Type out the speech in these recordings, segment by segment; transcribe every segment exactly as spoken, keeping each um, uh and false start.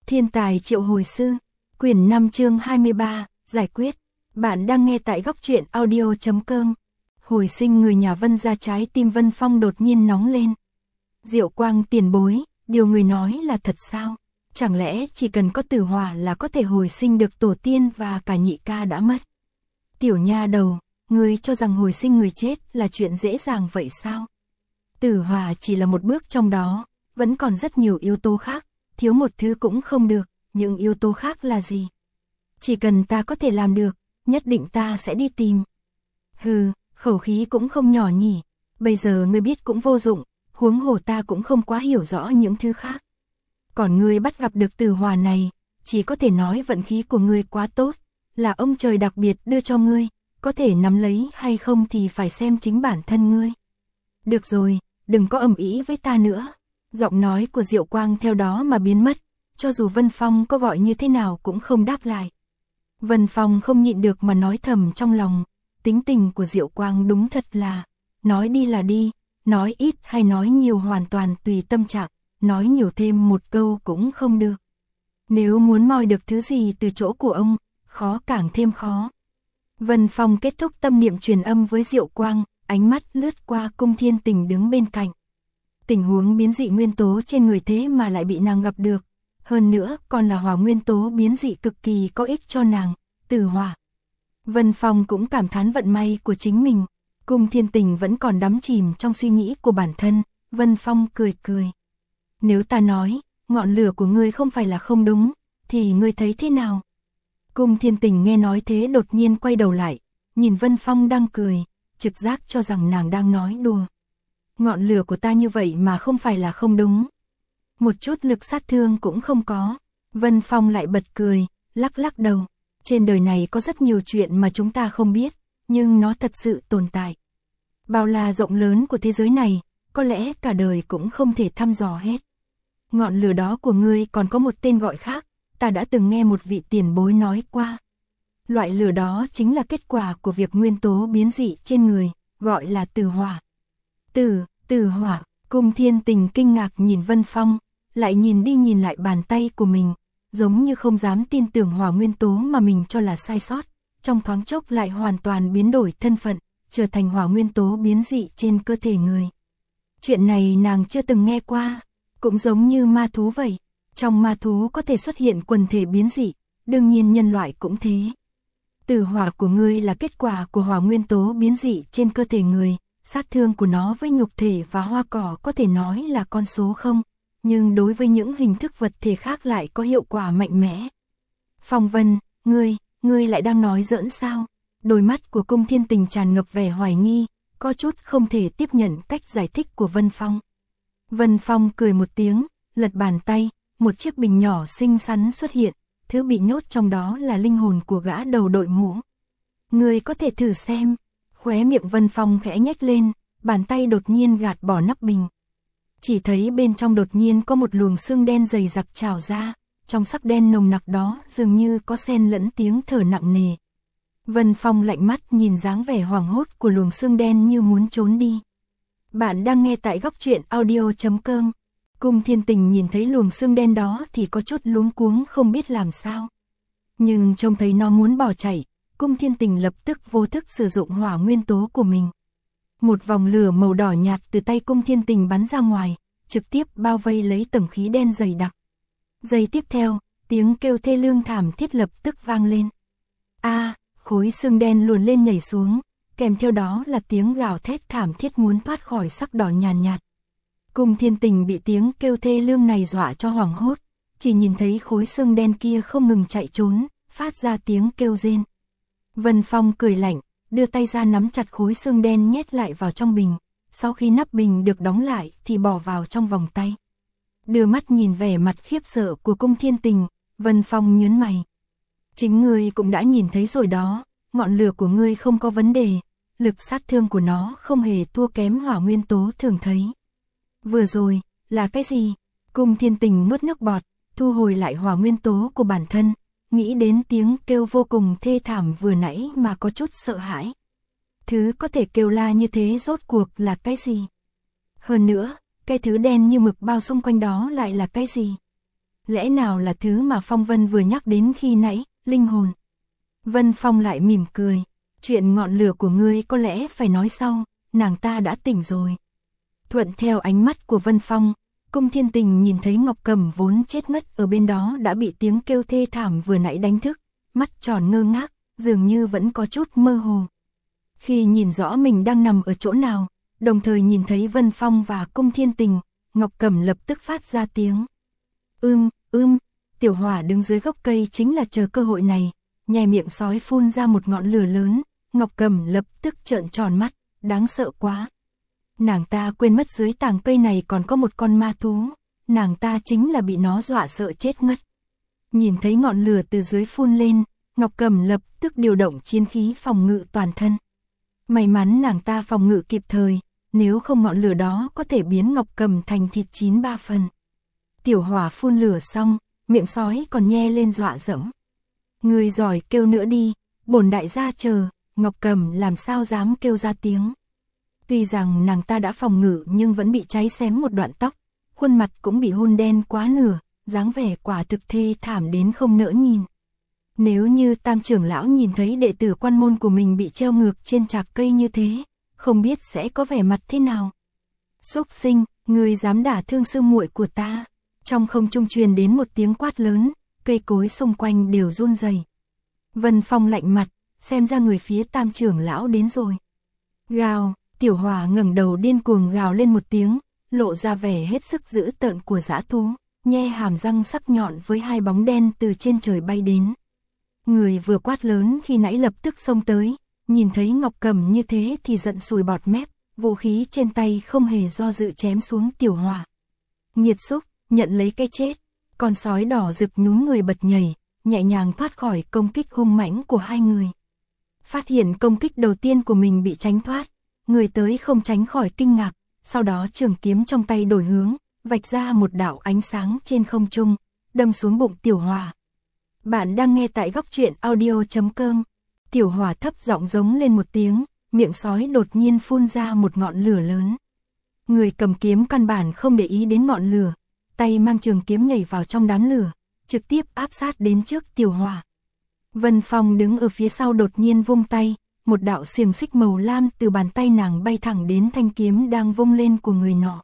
Thiên tài triệu hồi sư, quyển năm chương hai mươi ba, giải quyết. Bạn đang nghe tại góc truyện audio chấm com. Hồi sinh người nhà Vân ra, trái tim Vân Phong đột nhiên nóng lên. Diệu Quang tiền bối, điều người nói là thật sao? Chẳng lẽ chỉ cần có Tử Hỏa là có thể hồi sinh được tổ tiên và cả nhị ca đã mất? Tiểu nha đầu, ngươi cho rằng hồi sinh người chết là chuyện dễ dàng vậy sao? Tử Hỏa chỉ là một bước trong đó, vẫn còn rất nhiều yếu tố khác, thiếu một thứ cũng không được, những yếu tố khác là gì? Chỉ cần ta có thể làm được, nhất định ta sẽ đi tìm. Hừ, khẩu khí cũng không nhỏ nhỉ, bây giờ ngươi biết cũng vô dụng, huống hồ ta cũng không quá hiểu rõ những thứ khác. Còn ngươi bắt gặp được Tử Hỏa này, chỉ có thể nói vận khí của ngươi quá tốt, là ông trời đặc biệt đưa cho ngươi, có thể nắm lấy hay không thì phải xem chính bản thân ngươi. Được rồi, đừng có ầm ĩ với ta nữa. Giọng nói của Diệu Quang theo đó mà biến mất, cho dù Vân Phong có gọi như thế nào cũng không đáp lại. Vân Phong không nhịn được mà nói thầm trong lòng, tính tình của Diệu Quang đúng thật là, nói đi là đi, nói ít hay nói nhiều hoàn toàn tùy tâm trạng, nói nhiều thêm một câu cũng không được. Nếu muốn moi được thứ gì từ chỗ của ông, khó càng thêm khó. Vân Phong kết thúc tâm niệm truyền âm với Diệu Quang, ánh mắt lướt qua Cung Thiên Tình đứng bên cạnh. Tình huống biến dị nguyên tố trên người thế mà lại bị nàng gặp được, hơn nữa còn là hỏa nguyên tố biến dị cực kỳ có ích cho nàng, Tử Hỏa. Vân Phong cũng cảm thán vận may của chính mình, Cung Thiên Tình vẫn còn đắm chìm trong suy nghĩ của bản thân, Vân Phong cười cười. Nếu ta nói, ngọn lửa của ngươi không phải là không đúng, thì ngươi thấy thế nào? Cung Thiên Tình nghe nói thế đột nhiên quay đầu lại, nhìn Vân Phong đang cười, trực giác cho rằng nàng đang nói đùa. Ngọn lửa của ta như vậy mà không phải là không đúng. Một chút lực sát thương cũng không có. Vân Phong lại bật cười, lắc lắc đầu. Trên đời này có rất nhiều chuyện mà chúng ta không biết, nhưng nó thật sự tồn tại. Bao la rộng lớn của thế giới này, có lẽ cả đời cũng không thể thăm dò hết. Ngọn lửa đó của ngươi còn có một tên gọi khác, ta đã từng nghe một vị tiền bối nói qua. Loại lửa đó chính là kết quả của việc nguyên tố biến dị trên người, gọi là Tử Hỏa. Tử, Tử Hỏa, Cung Thiên Tình kinh ngạc nhìn Vân Phong, lại nhìn đi nhìn lại bàn tay của mình, giống như không dám tin tưởng hỏa nguyên tố mà mình cho là sai sót, trong thoáng chốc lại hoàn toàn biến đổi thân phận, trở thành hỏa nguyên tố biến dị trên cơ thể người. Chuyện này nàng chưa từng nghe qua, cũng giống như ma thú vậy, trong ma thú có thể xuất hiện quần thể biến dị, đương nhiên nhân loại cũng thế. Tử Hỏa của ngươi là kết quả của hỏa nguyên tố biến dị trên cơ thể người, sát thương của nó với nhục thể và hoa cỏ có thể nói là con số không, nhưng đối với những hình thức vật thể khác lại có hiệu quả mạnh mẽ. Phong Vân, ngươi, ngươi lại đang nói giỡn sao? Đôi mắt của Cung Thiên Tình tràn ngập vẻ hoài nghi, có chút không thể tiếp nhận cách giải thích của Vân Phong. Vân Phong cười một tiếng, lật bàn tay, một chiếc bình nhỏ xinh xắn xuất hiện, thứ bị nhốt trong đó là linh hồn của gã đầu đội mũ. Ngươi có thể thử xem. Khóe miệng Vân Phong khẽ nhếch lên, bàn tay đột nhiên gạt bỏ nắp bình. Chỉ thấy bên trong đột nhiên có một luồng sương đen dày đặc trào ra, trong sắc đen nồng nặc đó dường như có xen lẫn tiếng thở nặng nề. Vân Phong lạnh mắt nhìn dáng vẻ hoảng hốt của luồng sương đen như muốn trốn đi. Bạn đang nghe tại góc truyện audio chấm com. Cung Thiên Tình nhìn thấy luồng sương đen đó thì có chút luống cuống không biết làm sao. Nhưng trông thấy nó muốn bỏ chạy, Cung Thiên Tình lập tức vô thức sử dụng hỏa nguyên tố của mình. Một vòng lửa màu đỏ nhạt từ tay Cung Thiên Tình bắn ra ngoài, trực tiếp bao vây lấy tầng khí đen dày đặc. Giây tiếp theo, tiếng kêu thê lương thảm thiết lập tức vang lên. A, khối xương đen luồn lên nhảy xuống, kèm theo đó là tiếng gào thét thảm thiết muốn thoát khỏi sắc đỏ nhàn nhạt, nhạt. Cung Thiên Tình bị tiếng kêu thê lương này dọa cho hoảng hốt, chỉ nhìn thấy khối xương đen kia không ngừng chạy trốn, phát ra tiếng kêu rên. Vân Phong cười lạnh, đưa tay ra nắm chặt khối xương đen nhét lại vào trong bình, sau khi nắp bình được đóng lại thì bỏ vào trong vòng tay. Đưa mắt nhìn vẻ mặt khiếp sợ của Cung Thiên Tình, Vân Phong nhướng mày. Chính ngươi cũng đã nhìn thấy rồi đó, ngọn lửa của ngươi không có vấn đề, lực sát thương của nó không hề thua kém hỏa nguyên tố thường thấy. Vừa rồi, là cái gì? Cung Thiên Tình nuốt nước bọt, thu hồi lại hỏa nguyên tố của bản thân, nghĩ đến tiếng kêu vô cùng thê thảm vừa nãy mà có chút sợ hãi. Thứ có thể kêu la như thế rốt cuộc là cái gì? Hơn nữa, cái thứ đen như mực bao xung quanh đó lại là cái gì? Lẽ nào là thứ mà Phong Vân vừa nhắc đến khi nãy, linh hồn? Vân Phong lại mỉm cười, chuyện ngọn lửa của ngươi có lẽ phải nói sau, nàng ta đã tỉnh rồi. Thuận theo ánh mắt của Vân Phong, Cung Thiên Tình nhìn thấy Ngọc Cẩm vốn chết ngất ở bên đó đã bị tiếng kêu thê thảm vừa nãy đánh thức, mắt tròn ngơ ngác, dường như vẫn có chút mơ hồ. Khi nhìn rõ mình đang nằm ở chỗ nào, đồng thời nhìn thấy Vân Phong và Cung Thiên Tình, Ngọc Cẩm lập tức phát ra tiếng. Ưm, ưm, Tiểu Hỏa đứng dưới gốc cây chính là chờ cơ hội này, nhè miệng sói phun ra một ngọn lửa lớn, Ngọc Cẩm lập tức trợn tròn mắt, đáng sợ quá. Nàng ta quên mất dưới tàng cây này còn có một con ma thú, nàng ta chính là bị nó dọa sợ chết ngất. Nhìn thấy ngọn lửa từ dưới phun lên, Ngọc Cẩm lập tức điều động chiến khí phòng ngự toàn thân. May mắn nàng ta phòng ngự kịp thời, nếu không ngọn lửa đó có thể biến Ngọc Cẩm thành thịt chín ba phần. Tiểu Hỏa phun lửa xong, miệng sói còn nhe lên dọa dẫm. Người giỏi kêu nữa đi, bổn đại gia chờ, Ngọc Cẩm làm sao dám kêu ra tiếng. Tuy rằng nàng ta đã phòng ngự nhưng vẫn bị cháy xém một đoạn tóc, khuôn mặt cũng bị hôn đen quá nửa, dáng vẻ quả thực thê thảm đến không nỡ nhìn. Nếu như Tam trưởng lão nhìn thấy đệ tử quan môn của mình bị treo ngược trên trạc cây như thế, không biết sẽ có vẻ mặt thế nào. Xúc sinh, ngươi dám đả thương sư muội của ta. Trong không trung truyền đến một tiếng quát lớn, cây cối xung quanh đều run rẩy. Vân Phong lạnh mặt, xem ra người phía Tam trưởng lão đến rồi. Gào, Tiểu Hỏa ngẩng đầu điên cuồng gào lên một tiếng, lộ ra vẻ hết sức dữ tợn của dã thú, nhe hàm răng sắc nhọn với hai bóng đen từ trên trời bay đến. Người vừa quát lớn khi nãy lập tức xông tới, nhìn thấy Ngọc Cẩm như thế thì giận sùi bọt mép, vũ khí trên tay không hề do dự chém xuống Tiểu Hỏa. Nghiệt xúc, nhận lấy cái chết. Con sói đỏ rực nhún người bật nhảy, nhẹ nhàng thoát khỏi công kích hung mãnh của hai người. Phát hiện công kích đầu tiên của mình bị tránh thoát, người tới không tránh khỏi kinh ngạc, sau đó trường kiếm trong tay đổi hướng, vạch ra một đạo ánh sáng trên không trung, đâm xuống bụng Tiểu Hỏa. Bạn đang nghe tại góc truyện audio chấm com. Tiểu Hỏa thấp giọng giống lên một tiếng, miệng sói đột nhiên phun ra một ngọn lửa lớn. Người cầm kiếm căn bản không để ý đến ngọn lửa, tay mang trường kiếm nhảy vào trong đám lửa, trực tiếp áp sát đến trước Tiểu Hỏa. Vân Phong đứng ở phía sau đột nhiên vung tay, một đạo xiềng xích màu lam từ bàn tay nàng bay thẳng đến thanh kiếm đang vung lên của người nọ.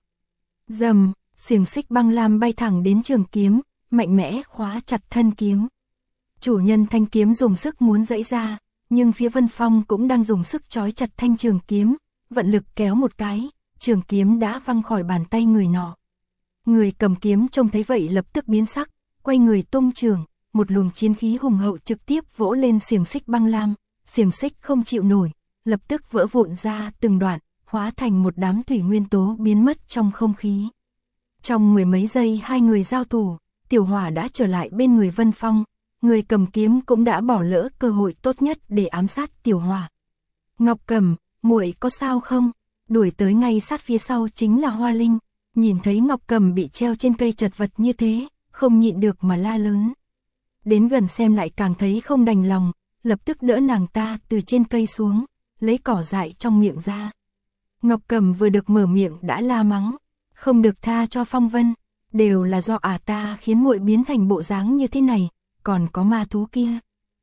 Rầm, xiềng xích băng lam bay thẳng đến trường kiếm, mạnh mẽ khóa chặt thân kiếm. Chủ nhân thanh kiếm dùng sức muốn giãy ra, nhưng phía Vân Phong cũng đang dùng sức trói chặt thanh trường kiếm, vận lực kéo một cái, trường kiếm đã văng khỏi bàn tay người nọ. Người cầm kiếm trông thấy vậy lập tức biến sắc, quay người tung trường, một luồng chiến khí hùng hậu trực tiếp vỗ lên xiềng xích băng lam, xiềng xích không chịu nổi, lập tức vỡ vụn ra từng đoạn, hóa thành một đám thủy nguyên tố biến mất trong không khí. Trong mười mấy giây hai người giao thủ, Tiểu Hỏa đã trở lại bên người Vân Phong, người cầm kiếm cũng đã bỏ lỡ cơ hội tốt nhất để ám sát Tiểu Hỏa. Ngọc Cẩm, muội có sao không? Đuổi tới ngay sát phía sau chính là Hoa Linh, nhìn thấy Ngọc Cẩm bị treo trên cây chật vật như thế, không nhịn được mà la lớn. Đến gần xem lại càng thấy không đành lòng, lập tức đỡ nàng ta từ trên cây xuống, lấy cỏ dại trong miệng ra. Ngọc Cẩm vừa được mở miệng đã la mắng, không được tha cho Phong Vân, đều là do ả ta khiến muội biến thành bộ dáng như thế này, còn có ma thú kia.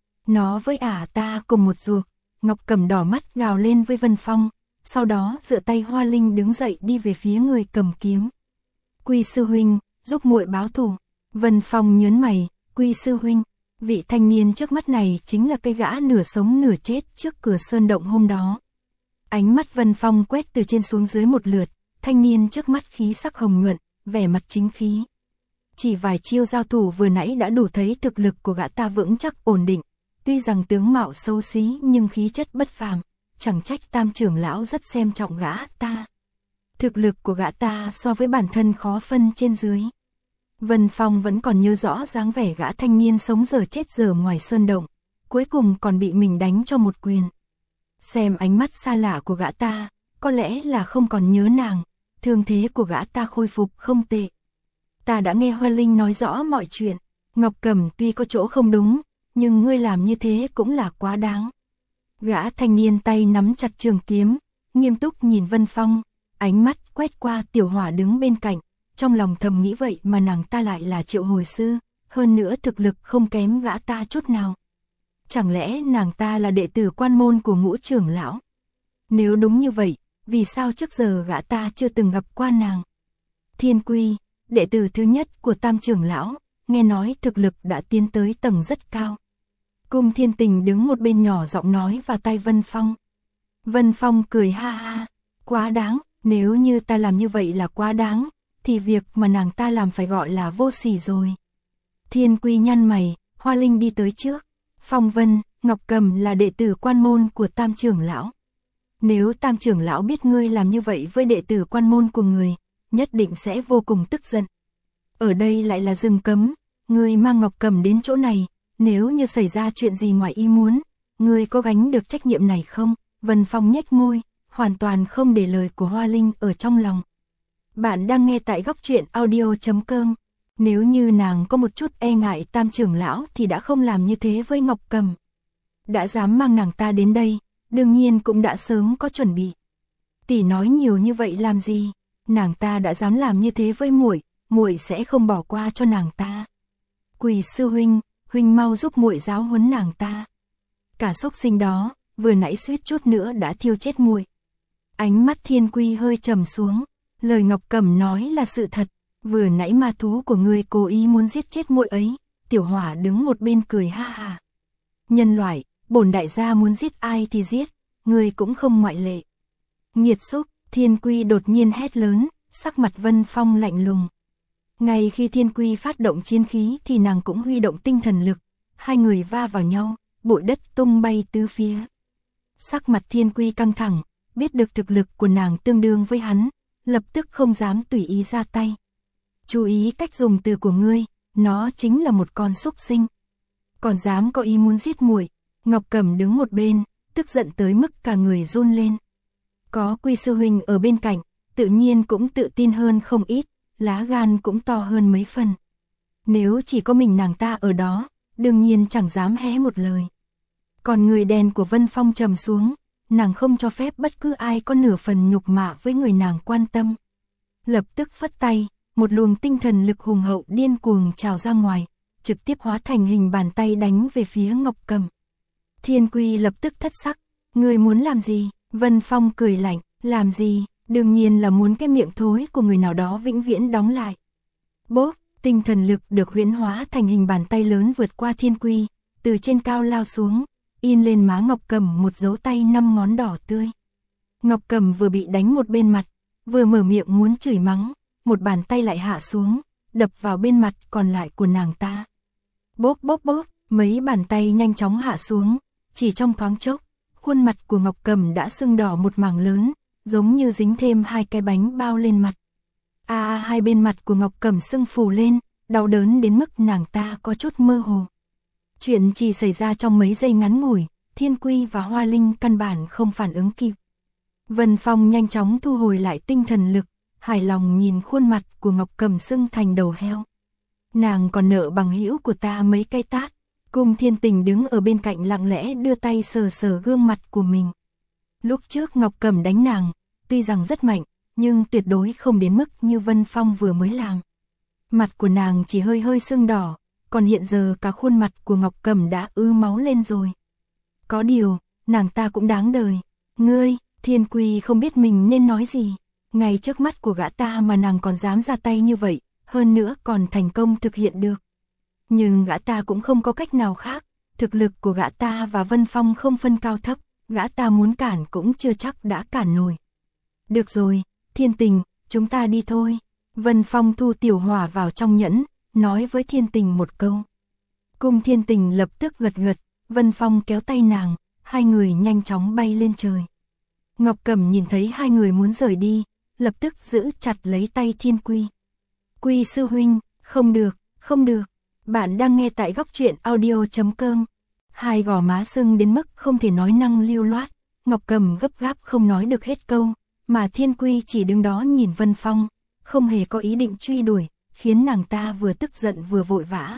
Nó với ả ta cùng một ruột. Ngọc Cẩm đỏ mắt gào lên với Vân Phong, sau đó dựa tay Hoa Linh đứng dậy đi về phía người cầm kiếm. Quy sư huynh, giúp muội báo thù. Vân Phong nhớn mày, Quy sư huynh, vị thanh niên trước mắt này chính là cái gã nửa sống nửa chết trước cửa sơn động hôm đó. Ánh mắt Vân Phong quét từ trên xuống dưới một lượt, thanh niên trước mắt khí sắc hồng nhuận, vẻ mặt chính khí. Chỉ vài chiêu giao thủ vừa nãy đã đủ thấy thực lực của gã ta vững chắc ổn định, tuy rằng tướng mạo xấu xí nhưng khí chất bất phàm, chẳng trách Tam trưởng lão rất xem trọng gã ta. Thực lực của gã ta so với bản thân khó phân trên dưới. Vân Phong vẫn còn nhớ rõ dáng vẻ gã thanh niên sống giờ chết giờ ngoài sơn động, cuối cùng còn bị mình đánh cho một quyền. Xem ánh mắt xa lạ của gã ta, có lẽ là không còn nhớ nàng, thương thế của gã ta khôi phục không tệ. Ta đã nghe Hoa Linh nói rõ mọi chuyện, Ngọc Cẩm tuy có chỗ không đúng, nhưng ngươi làm như thế cũng là quá đáng. Gã thanh niên tay nắm chặt trường kiếm, nghiêm túc nhìn Vân Phong, ánh mắt quét qua Tiểu Hỏa đứng bên cạnh, trong lòng thầm nghĩ vậy mà nàng ta lại là Triệu Hồi Sư, hơn nữa thực lực không kém gã ta chút nào. Chẳng lẽ nàng ta là đệ tử quan môn của Ngũ trưởng lão? Nếu đúng như vậy, vì sao trước giờ gã ta chưa từng gặp qua nàng? Thiên Quy, đệ tử thứ nhất của Tam trưởng lão, nghe nói thực lực đã tiến tới tầng rất cao. Cung Thiên Tình đứng một bên nhỏ giọng nói vào tai Vân Phong. Vân Phong cười ha ha, quá đáng, nếu như ta làm như vậy là quá đáng, thì việc mà nàng ta làm phải gọi là vô sỉ rồi. Thiên Quy nhăn mày, Hoa Linh đi tới trước. Phong Vân, Ngọc Cầm là đệ tử quan môn của Tam trưởng lão. Nếu Tam trưởng lão biết ngươi làm như vậy với đệ tử quan môn của người, nhất định sẽ vô cùng tức giận. Ở đây lại là rừng cấm, ngươi mang Ngọc Cầm đến chỗ này, nếu như xảy ra chuyện gì ngoài ý muốn, ngươi có gánh được trách nhiệm này không? Vân Phong nhếch môi, hoàn toàn không để lời của Hoa Linh ở trong lòng. Bạn đang nghe tại góc truyện audio chấm com. Nếu như nàng có một chút e ngại Tam trưởng lão thì đã không làm như thế với Ngọc Cầm. Đã dám mang nàng ta đến đây, đương nhiên cũng đã sớm có chuẩn bị. Tỷ nói nhiều như vậy làm gì? Nàng ta đã dám làm như thế với muội, muội sẽ không bỏ qua cho nàng ta. Quỳ sư huynh, huynh mau giúp muội giáo huấn nàng ta. Cả xúc sinh đó, vừa nãy suýt chút nữa đã thiêu chết muội. Ánh mắt Thiên Quy hơi trầm xuống, lời Ngọc Cầm nói là sự thật. Vừa nãy ma thú của ngươi cố ý muốn giết chết muội ấy. Tiểu Hỏa đứng một bên cười ha ha. Nhân loại, bổn đại gia muốn giết ai thì giết, ngươi cũng không ngoại lệ. Nghiệt xúc, Thiên Quy đột nhiên hét lớn, sắc mặt Vân Phong lạnh lùng. Ngay khi Thiên Quy phát động chiến khí thì nàng cũng huy động tinh thần lực, hai người va vào nhau, bụi đất tung bay tứ phía. Sắc mặt Thiên Quy căng thẳng, biết được thực lực của nàng tương đương với hắn, lập tức không dám tùy ý ra tay. Chú ý cách dùng từ của ngươi, nó chính là một con súc sinh. Còn dám có ý muốn giết muội. Ngọc Cầm đứng một bên, tức giận tới mức cả người run lên. Có Quy sư huynh ở bên cạnh, tự nhiên cũng tự tin hơn không ít, lá gan cũng to hơn mấy phần. Nếu chỉ có mình nàng ta ở đó, đương nhiên chẳng dám hé một lời. Còn người đen của Vân Phong trầm xuống, nàng không cho phép bất cứ ai có nửa phần nhục mạ với người nàng quan tâm. Lập tức phất tay, một luồng tinh thần lực hùng hậu điên cuồng trào ra ngoài, trực tiếp hóa thành hình bàn tay đánh về phía Ngọc Cầm. Thiên Quy lập tức thất sắc, người muốn làm gì? Vân Phong cười lạnh, làm gì? Đương nhiên là muốn cái miệng thối của người nào đó vĩnh viễn đóng lại. Bốp, tinh thần lực được huyễn hóa thành hình bàn tay lớn vượt qua Thiên Quy, từ trên cao lao xuống, in lên má Ngọc Cầm một dấu tay năm ngón đỏ tươi. Ngọc Cầm vừa bị đánh một bên mặt, vừa mở miệng muốn chửi mắng, một bàn tay lại hạ xuống, đập vào bên mặt còn lại của nàng ta. Bốp bốp bốp, mấy bàn tay nhanh chóng hạ xuống, chỉ trong thoáng chốc, khuôn mặt của Ngọc Cầm đã sưng đỏ một mảng lớn, giống như dính thêm hai cái bánh bao lên mặt. A à, hai bên mặt của Ngọc Cầm sưng phù lên, đau đớn đến mức nàng ta có chút mơ hồ. Chuyện chỉ xảy ra trong mấy giây ngắn ngủi, Thiên Quy và Hoa Linh căn bản không phản ứng kịp. Vân Phong nhanh chóng thu hồi lại tinh thần lực, hài lòng nhìn khuôn mặt của Ngọc Cầm sưng thành đầu heo. Nàng còn nợ bằng hữu của ta mấy cái tát. Cung Thiên Tình đứng ở bên cạnh lặng lẽ đưa tay sờ sờ gương mặt của mình. Lúc trước Ngọc Cầm đánh nàng, tuy rằng rất mạnh, nhưng tuyệt đối không đến mức như Vân Phong vừa mới làm. Mặt của nàng chỉ hơi hơi sưng đỏ, còn hiện giờ cả khuôn mặt của Ngọc Cầm đã ứ máu lên rồi. Có điều, nàng ta cũng đáng đời. Ngươi, Thiên Quy không biết mình nên nói gì. Ngay trước mắt của gã ta mà nàng còn dám ra tay như vậy, hơn nữa còn thành công thực hiện được. Nhưng gã ta cũng không có cách nào khác, thực lực của gã ta và Vân Phong không phân cao thấp, gã ta muốn cản cũng chưa chắc đã cản nổi. Được rồi, Thiên Tình, chúng ta đi thôi. Vân Phong thu Tiểu Hỏa vào trong nhẫn, nói với Thiên Tình một câu. Cung Thiên Tình lập tức gật gật, Vân Phong kéo tay nàng, hai người nhanh chóng bay lên trời. Ngọc Cầm nhìn thấy hai người muốn rời đi, lập tức giữ chặt lấy tay Thiên Quy. Quy sư huynh, không được, không được. Bạn đang nghe tại góc truyện audio chấm com. Hai gò má sưng đến mức không thể nói năng lưu loát, Ngọc Cầm gấp gáp không nói được hết câu, mà Thiên Quy chỉ đứng đó nhìn Vân Phong, không hề có ý định truy đuổi, khiến nàng ta vừa tức giận vừa vội vã.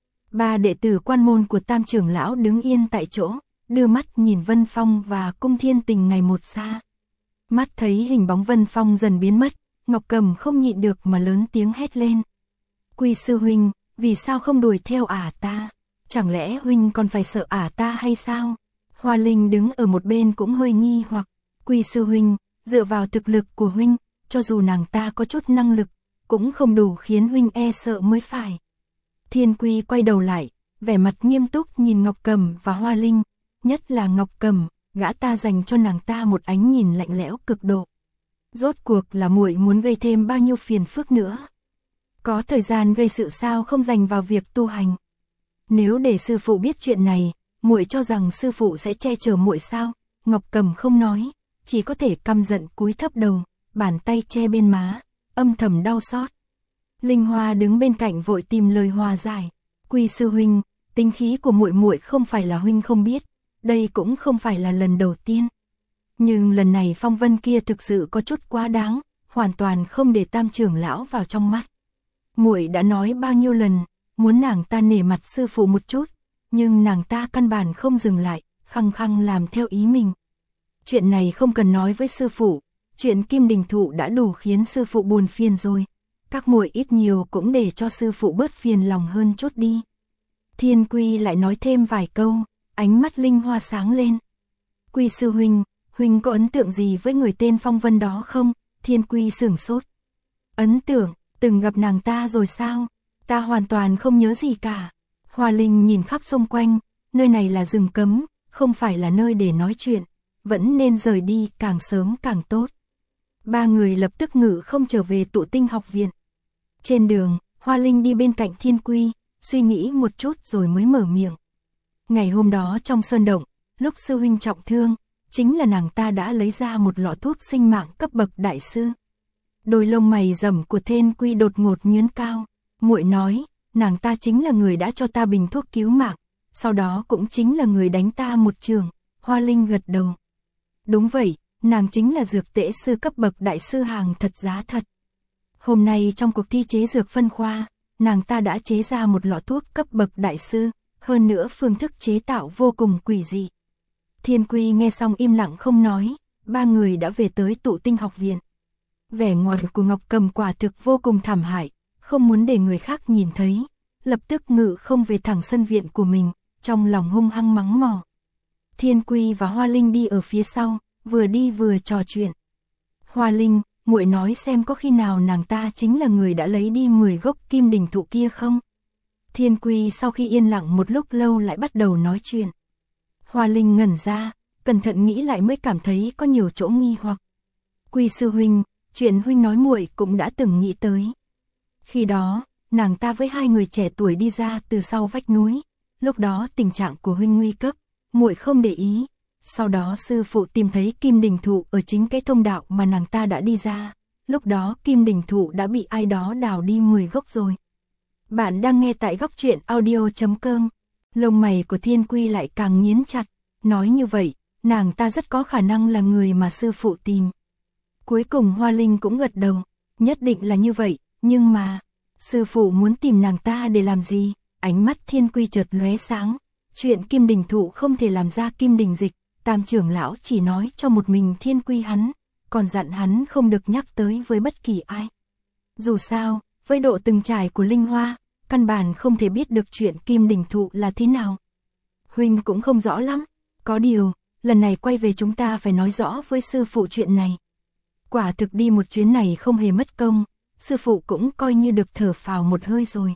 Ba đệ tử quan môn của Tam trưởng lão đứng yên tại chỗ, đưa mắt nhìn Vân Phong và Cung Thiên Tình ngày một xa. Mắt thấy hình bóng Vân Phong dần biến mất, Ngọc Cầm không nhịn được mà lớn tiếng hét lên. Quy sư huynh, vì sao không đuổi theo ả ta? Chẳng lẽ huynh còn phải sợ ả ta hay sao? Hoa Linh đứng ở một bên cũng hơi nghi hoặc. Quy sư huynh, dựa vào thực lực của huynh, cho dù nàng ta có chút năng lực, cũng không đủ khiến huynh e sợ mới phải. Thiên Quy quay đầu lại, vẻ mặt nghiêm túc nhìn Ngọc Cầm và Hoa Linh, nhất là Ngọc Cầm, gã ta dành cho nàng ta một ánh nhìn lạnh lẽo cực độ. Rốt cuộc là muội muốn gây thêm bao nhiêu phiền phức nữa? Có thời gian gây sự sao không dành vào việc tu hành? Nếu để sư phụ biết chuyện này, muội cho rằng sư phụ sẽ che chở muội sao? Ngọc Cầm không nói, chỉ có thể căm giận cúi thấp đầu, bàn tay che bên má, âm thầm đau xót. Linh Hoa đứng bên cạnh vội tìm lời hòa giải. Quy sư huynh, tính khí của muội muội không phải là huynh không biết, đây cũng không phải là lần đầu tiên. Nhưng lần này phong vân kia thực sự có chút quá đáng, hoàn toàn không để Tam trưởng lão vào trong mắt. Muội đã nói bao nhiêu lần, muốn nàng ta nể mặt sư phụ một chút, nhưng nàng ta căn bản không dừng lại, khăng khăng làm theo ý mình. Chuyện này không cần nói với sư phụ, chuyện Kim Đình Thụ đã đủ khiến sư phụ buồn phiền rồi. Các muội ít nhiều cũng để cho sư phụ bớt phiền lòng hơn chút đi. Thiên Quy lại nói thêm vài câu, ánh mắt Linh Hoa sáng lên. Quy sư huynh, huynh có ấn tượng gì với người tên Phong Vân đó không? Thiên Quy sửng sốt. Ấn tượng, từng gặp nàng ta rồi sao? Ta hoàn toàn không nhớ gì cả. Hoa Linh nhìn khắp xung quanh, nơi này là rừng cấm, không phải là nơi để nói chuyện, vẫn nên rời đi càng sớm càng tốt. Ba người lập tức ngự không trở về Tụ Tinh học viện. Trên đường, Hoa Linh đi bên cạnh Thiên Quy, suy nghĩ một chút rồi mới mở miệng. Ngày hôm đó trong sơn động, lúc sư huynh trọng thương, chính là nàng ta đã lấy ra một lọ thuốc sinh mạng cấp bậc đại sư. Đôi lông mày rậm của Thiên Quy đột ngột nhướng cao, muội nói, nàng ta chính là người đã cho ta bình thuốc cứu mạng, sau đó cũng chính là người đánh ta một trường. Hoa Linh gật đầu. Đúng vậy, nàng chính là dược tễ sư cấp bậc đại sư hàng thật giá thật. Hôm nay trong cuộc thi chế dược phân khoa, nàng ta đã chế ra một lọ thuốc cấp bậc đại sư, hơn nữa phương thức chế tạo vô cùng quỷ dị. Thiên Quy nghe xong im lặng không nói, ba người đã về tới Tụ Tinh học viện. Vẻ ngoài của Ngọc Cầm quả thực vô cùng thảm hại, không muốn để người khác nhìn thấy, lập tức ngự không về thẳng sân viện của mình, trong lòng hung hăng mắng mỏ. Thiên Quy và Hoa Linh đi ở phía sau, vừa đi vừa trò chuyện. Hoa Linh, muội nói xem có khi nào nàng ta chính là người đã lấy đi mười gốc Kim Đình Thụ kia không? Thiên Quy sau khi yên lặng một lúc lâu lại bắt đầu nói chuyện. Hoa Linh ngẩn ra, cẩn thận nghĩ lại mới cảm thấy có nhiều chỗ nghi hoặc. Quy sư huynh, chuyện huynh nói muội cũng đã từng nghĩ tới. Khi đó, nàng ta với hai người trẻ tuổi đi ra từ sau vách núi, lúc đó tình trạng của huynh nguy cấp, muội không để ý. Sau đó sư phụ tìm thấy Kim Đình Thụ ở chính cái thông đạo mà nàng ta đã đi ra, lúc đó Kim Đình Thụ đã bị ai đó đào đi mười gốc rồi. Bạn đang nghe tại góc truyện audio chấm com. Lông mày của Thiên Quy lại càng nhíu chặt, nói như vậy, nàng ta rất có khả năng là người mà sư phụ tìm. Cuối cùng Hoa Linh cũng gật đầu, nhất định là như vậy, nhưng mà, sư phụ muốn tìm nàng ta để làm gì? Ánh mắt Thiên Quy chợt lóe sáng, chuyện Kim Đình Thụ không thể làm ra Kim Đình dịch, Tam trưởng lão chỉ nói cho một mình Thiên Quy hắn, còn dặn hắn không được nhắc tới với bất kỳ ai. Dù sao, với độ từng trải của Linh Hoa, căn bản không thể biết được chuyện Kim Đình Thụ là thế nào. Huynh cũng không rõ lắm, có điều, lần này quay về chúng ta phải nói rõ với sư phụ chuyện này. Quả thực đi một chuyến này không hề mất công, sư phụ cũng coi như được thở phào một hơi rồi.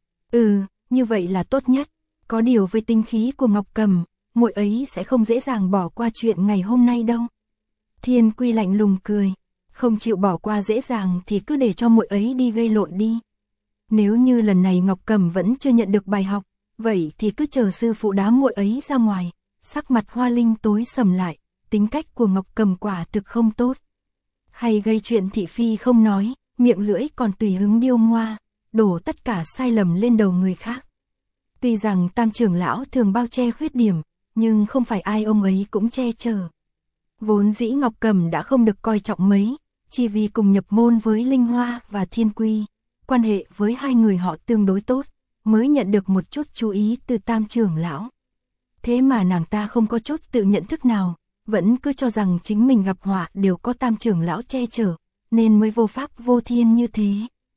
Ừ, như vậy là tốt nhất, có điều với tinh khí của Ngọc Cầm, muội ấy sẽ không dễ dàng bỏ qua chuyện ngày hôm nay đâu. Thiên Quy lạnh lùng cười, không chịu bỏ qua dễ dàng thì cứ để cho muội ấy đi gây lộn đi. Nếu như lần này Ngọc Cầm vẫn chưa nhận được bài học, vậy thì cứ chờ sư phụ đá muội ấy ra ngoài. Sắc mặt Hoa Linh tối sầm lại, tính cách của Ngọc Cầm quả thực không tốt. Hay gây chuyện thị phi không nói, miệng lưỡi còn tùy hứng điêu ngoa, đổ tất cả sai lầm lên đầu người khác. Tuy rằng Tam trưởng lão thường bao che khuyết điểm, nhưng không phải ai ông ấy cũng che chở. Vốn dĩ Ngọc Cầm đã không được coi trọng mấy, chỉ vì cùng nhập môn với Linh Hoa và Thiên Quy, quan hệ với hai người họ tương đối tốt, mới nhận được một chút chú ý từ Tam trưởng lão. Thế mà nàng ta không có chút tự nhận thức nào, vẫn cứ cho rằng chính mình gặp họa đều có Tam trưởng lão che chở, nên mới vô pháp vô thiên như thế.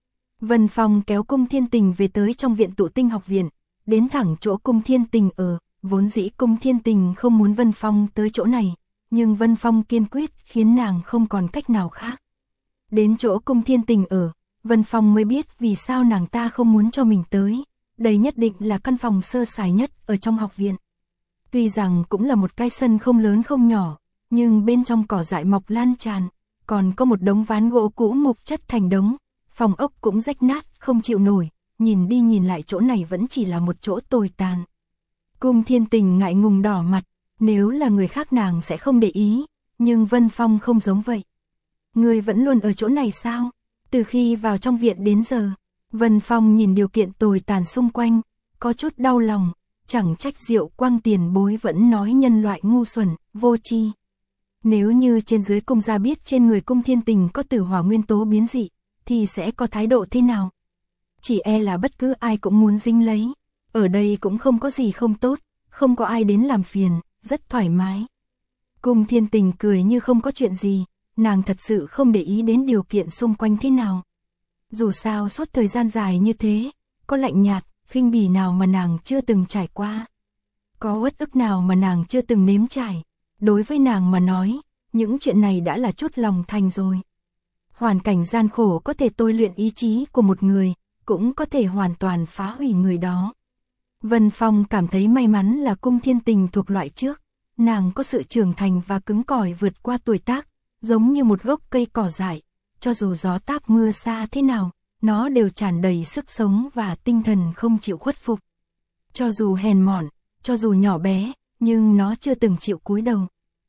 Vân Phong kéo Cung Thiên Tình về tới trong viện Tụ Tinh học viện, đến thẳng chỗ Cung Thiên Tình ở, vốn dĩ Cung Thiên Tình không muốn Vân Phong tới chỗ này, nhưng Vân Phong kiên quyết khiến nàng không còn cách nào khác. Đến chỗ Cung Thiên Tình ở, Vân Phong mới biết vì sao nàng ta không muốn cho mình tới, đây nhất định là căn phòng sơ sài nhất ở trong học viện. Tuy rằng cũng là một cái sân không lớn không nhỏ, nhưng bên trong cỏ dại mọc lan tràn, còn có một đống ván gỗ cũ mục chất thành đống, phòng ốc cũng rách nát, không chịu nổi, nhìn đi nhìn lại chỗ này vẫn chỉ là một chỗ tồi tàn. Cung Thiên Tình ngại ngùng đỏ mặt, nếu là người khác nàng sẽ không để ý, nhưng Vân Phong không giống vậy. Người vẫn luôn ở chỗ này sao? Từ khi vào trong viện đến giờ, Vân Phong nhìn điều kiện tồi tàn xung quanh, có chút đau lòng, chẳng trách Diệu Quang tiền bối vẫn nói nhân loại ngu xuẩn, vô tri. Nếu như trên dưới cung gia biết trên người Cung Thiên Tình có tử hỏa nguyên tố biến dị, thì sẽ có thái độ thế nào? Chỉ e là bất cứ ai cũng muốn dính lấy. Ở đây cũng không có gì không tốt, không có ai đến làm phiền, rất thoải mái. Cung Thiên Tình cười như không có chuyện gì, nàng thật sự không để ý đến điều kiện xung quanh thế nào. Dù sao suốt thời gian dài như thế, có lạnh nhạt, khinh bỉ nào mà nàng chưa từng trải qua. Có uất ức nào mà nàng chưa từng nếm trải. Đối với nàng mà nói, những chuyện này đã là chút lòng thành rồi. Hoàn cảnh gian khổ có thể tôi luyện ý chí của một người, cũng có thể hoàn toàn phá hủy người đó. Vân Phong cảm thấy may mắn là Cung Thiên Tình thuộc loại trước, nàng có sự trưởng thành và cứng cỏi vượt qua tuổi tác, giống như một gốc cây cỏ dại, cho dù gió táp mưa xa thế nào, nó đều tràn đầy sức sống và tinh thần không chịu khuất phục. Cho dù hèn mọn, cho dù nhỏ bé, nhưng nó chưa từng chịu cúi đầu.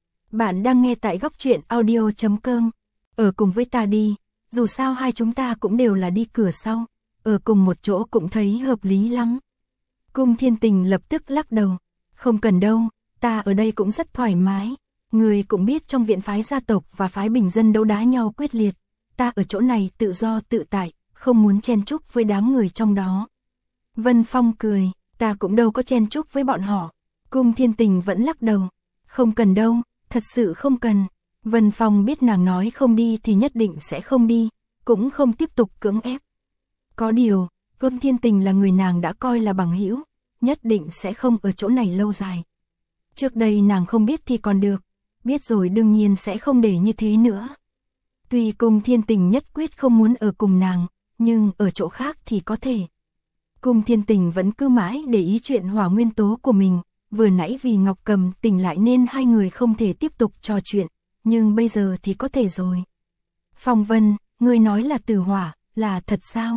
Bạn đang nghe tại góc truyện audio chấm com. Ở cùng với ta đi, dù sao hai chúng ta cũng đều là đi cửa sau, ở cùng một chỗ cũng thấy hợp lý lắm. Cung Thiên Tình lập tức lắc đầu, không cần đâu, ta ở đây cũng rất thoải mái. Người cũng biết trong viện phái gia tộc và phái bình dân đấu đá nhau quyết liệt, ta ở chỗ này tự do tự tại, không muốn chen chúc với đám người trong đó. Vân Phong cười, ta cũng đâu có chen chúc với bọn họ. Cung Thiên Tình vẫn lắc đầu, không cần đâu, thật sự không cần. Vân Phong biết nàng nói không đi thì nhất định sẽ không đi, cũng không tiếp tục cưỡng ép. Có điều, Cung Thiên Tình là người nàng đã coi là bằng hữu, nhất định sẽ không ở chỗ này lâu dài. Trước đây nàng không biết thì còn được, biết rồi đương nhiên sẽ không để như thế nữa. Tuy Cung Thiên Tình nhất quyết không muốn ở cùng nàng, nhưng ở chỗ khác thì có thể. Cung Thiên Tình vẫn cứ mãi để ý chuyện hỏa nguyên tố của mình, vừa nãy vì Ngọc Cầm tỉnh lại nên hai người không thể tiếp tục trò chuyện, nhưng bây giờ thì có thể rồi. Phong Vân, ngươi nói là tử hỏa, là thật sao?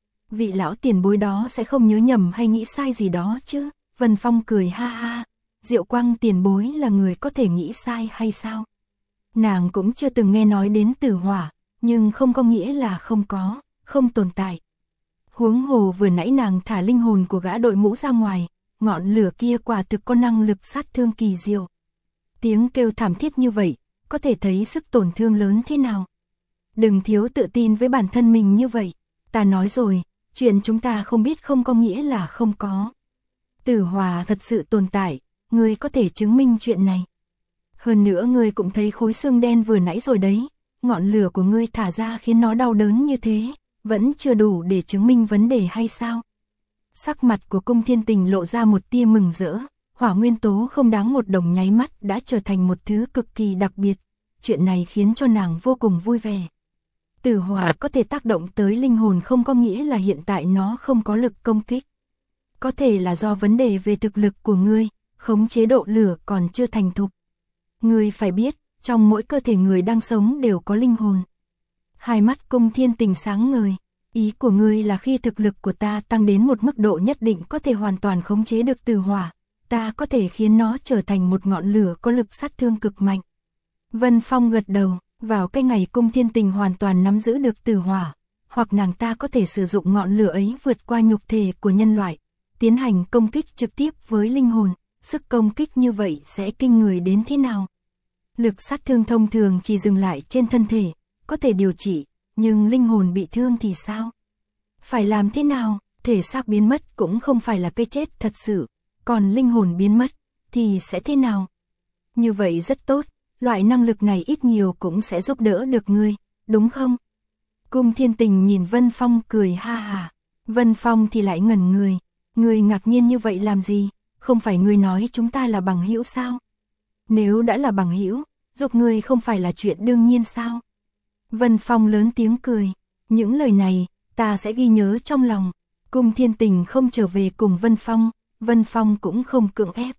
Vị lão tiền bối đó sẽ không nhớ nhầm hay nghĩ sai gì đó chứ? Vân Phong cười ha ha, Diệu Quang tiền bối là người có thể nghĩ sai hay sao? Nàng cũng chưa từng nghe nói đến tử hỏa, nhưng không có nghĩa là không có, không tồn tại. Huống hồ vừa nãy nàng thả linh hồn của gã đội mũ ra ngoài, ngọn lửa kia quả thực có năng lực sát thương kỳ diệu. Tiếng kêu thảm thiết như vậy, có thể thấy sức tổn thương lớn thế nào. Đừng thiếu tự tin với bản thân mình như vậy, ta nói rồi, chuyện chúng ta không biết không có nghĩa là không có. Tử hỏa thật sự tồn tại, ngươi có thể chứng minh chuyện này. Hơn nữa ngươi cũng thấy khối xương đen vừa nãy rồi đấy, ngọn lửa của ngươi thả ra khiến nó đau đớn như thế, vẫn chưa đủ để chứng minh vấn đề hay sao? Sắc mặt của Cung Thiên Tình lộ ra một tia mừng rỡ, hỏa nguyên tố không đáng một đồng nháy mắt đã trở thành một thứ cực kỳ đặc biệt, chuyện này khiến cho nàng vô cùng vui vẻ. Tử hỏa có thể tác động tới linh hồn không có nghĩa là hiện tại nó không có lực công kích. Có thể là do vấn đề về thực lực của ngươi, khống chế độ lửa còn chưa thành thục. Ngươi phải biết, trong mỗi cơ thể người đang sống đều có linh hồn. Hai mắt Cung Thiên Tình sáng ngời, ý của ngươi là khi thực lực của ta tăng đến một mức độ nhất định có thể hoàn toàn khống chế được tử hỏa, ta có thể khiến nó trở thành một ngọn lửa có lực sát thương cực mạnh. Vân Phong gật đầu, vào cái ngày Cung Thiên Tình hoàn toàn nắm giữ được tử hỏa, hoặc nàng ta có thể sử dụng ngọn lửa ấy vượt qua nhục thể của nhân loại, tiến hành công kích trực tiếp với linh hồn, sức công kích như vậy sẽ kinh người đến thế nào? Lực sát thương thông thường chỉ dừng lại trên thân thể, có thể điều trị, nhưng linh hồn bị thương thì sao? Phải làm thế nào? Thể xác biến mất cũng không phải là cái chết thật sự, còn linh hồn biến mất thì sẽ thế nào? Như vậy rất tốt, loại năng lực này ít nhiều cũng sẽ giúp đỡ được ngươi, đúng không? Cung Thiên Tình nhìn Vân Phong cười ha ha. Vân Phong thì lại ngẩn người. Người ngạc nhiên như vậy làm gì? Không phải người nói chúng ta là bằng hữu sao? Nếu đã là bằng hữu, giúp người không phải là chuyện đương nhiên sao? Vân Phong lớn tiếng cười. Những lời này, ta sẽ ghi nhớ trong lòng. Cung Thiên Tình không trở về cùng Vân Phong, Vân Phong cũng không cưỡng ép.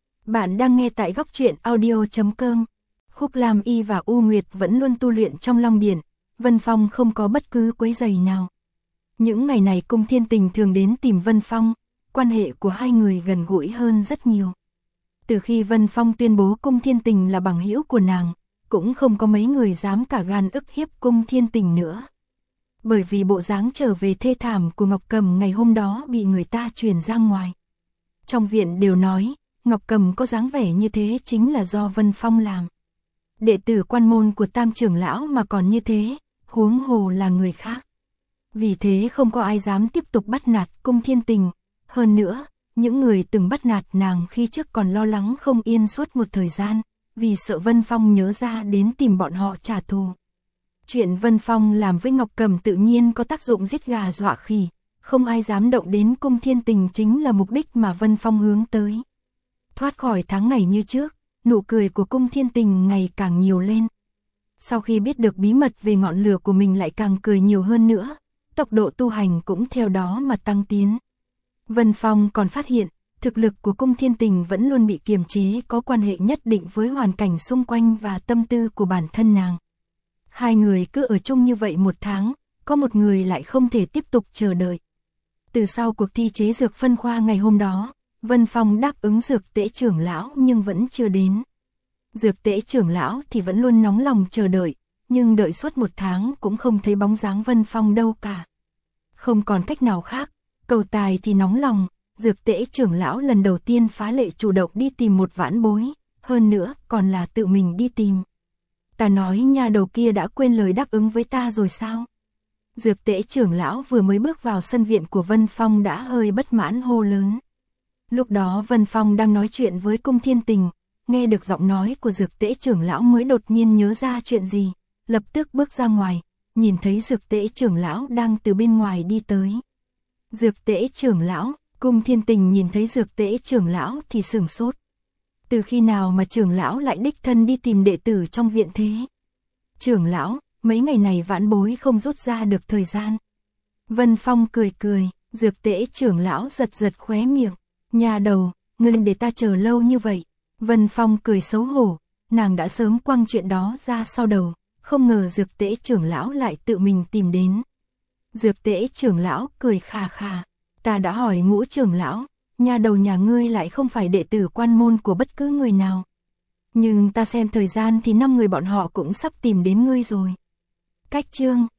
Bạn đang nghe tại góc truyện audio chấm com. Khúc Lam Y và U Nguyệt vẫn luôn tu luyện trong Long Điện, Vân Phong không có bất cứ quấy rầy nào. Những ngày này Cung Thiên Tình thường đến tìm Vân Phong, quan hệ của hai người gần gũi hơn rất nhiều. Từ khi Vân Phong tuyên bố Cung Thiên Tình là bằng hữu của nàng, cũng không có mấy người dám cả gan ức hiếp Cung Thiên Tình nữa. Bởi vì bộ dáng trở về thê thảm của Ngọc Cầm ngày hôm đó bị người ta truyền ra ngoài. Trong viện đều nói, Ngọc Cầm có dáng vẻ như thế chính là do Vân Phong làm. Đệ tử quan môn của Tam trưởng lão mà còn như thế, huống hồ là người khác. Vì thế không có ai dám tiếp tục bắt nạt Cung Thiên Tình. Hơn nữa, những người từng bắt nạt nàng khi trước còn lo lắng không yên suốt một thời gian, vì sợ Vân Phong nhớ ra đến tìm bọn họ trả thù. Chuyện Vân Phong làm với Ngọc Cầm tự nhiên có tác dụng giết gà dọa khỉ, không ai dám động đến Cung Thiên Tình chính là mục đích mà Vân Phong hướng tới. Thoát khỏi tháng ngày như trước, nụ cười của Cung Thiên Tình ngày càng nhiều lên. Sau khi biết được bí mật về ngọn lửa của mình lại càng cười nhiều hơn nữa, tốc độ tu hành cũng theo đó mà tăng tiến. Vân Phong còn phát hiện, thực lực của Cung Thiên Tình vẫn luôn bị kiềm chế có quan hệ nhất định với hoàn cảnh xung quanh và tâm tư của bản thân nàng. Hai người cứ ở chung như vậy một tháng, có một người lại không thể tiếp tục chờ đợi. Từ sau cuộc thi chế dược phân khoa ngày hôm đó, Vân Phong đáp ứng dược tễ trưởng lão nhưng vẫn chưa đến. Dược tễ trưởng lão thì vẫn luôn nóng lòng chờ đợi, nhưng đợi suốt một tháng cũng không thấy bóng dáng Vân Phong đâu cả. Không còn cách nào khác, cầu tài thì nóng lòng, dược tễ trưởng lão lần đầu tiên phá lệ chủ động đi tìm một vãn bối, hơn nữa còn là tự mình đi tìm. Ta nói nhà đầu kia đã quên lời đáp ứng với ta rồi sao? Dược tễ trưởng lão vừa mới bước vào sân viện của Vân Phong đã hơi bất mãn hô lớn. Lúc đó Vân Phong đang nói chuyện với Cung Thiên Tình, nghe được giọng nói của dược tễ trưởng lão mới đột nhiên nhớ ra chuyện gì, lập tức bước ra ngoài, nhìn thấy dược tễ trưởng lão đang từ bên ngoài đi tới. Dược tễ trưởng lão, Cung Thiên Tình nhìn thấy dược tễ trưởng lão thì sửng sốt. Từ khi nào mà trưởng lão lại đích thân đi tìm đệ tử trong viện thế? Trưởng lão, mấy ngày này vãn bối không rút ra được thời gian. Vân Phong cười cười, dược tễ trưởng lão giật giật khóe miệng. Nhà đầu, ngươi để ta chờ lâu như vậy. Vân Phong cười xấu hổ, nàng đã sớm quăng chuyện đó ra sau đầu, không ngờ dược tễ trưởng lão lại tự mình tìm đến. Dược tễ trưởng lão cười khà khà, ta đã hỏi Ngũ trưởng lão, nhà đầu nhà ngươi lại không phải đệ tử quan môn của bất cứ người nào. Nhưng ta xem thời gian thì năm người bọn họ cũng sắp tìm đến ngươi rồi. Cách chương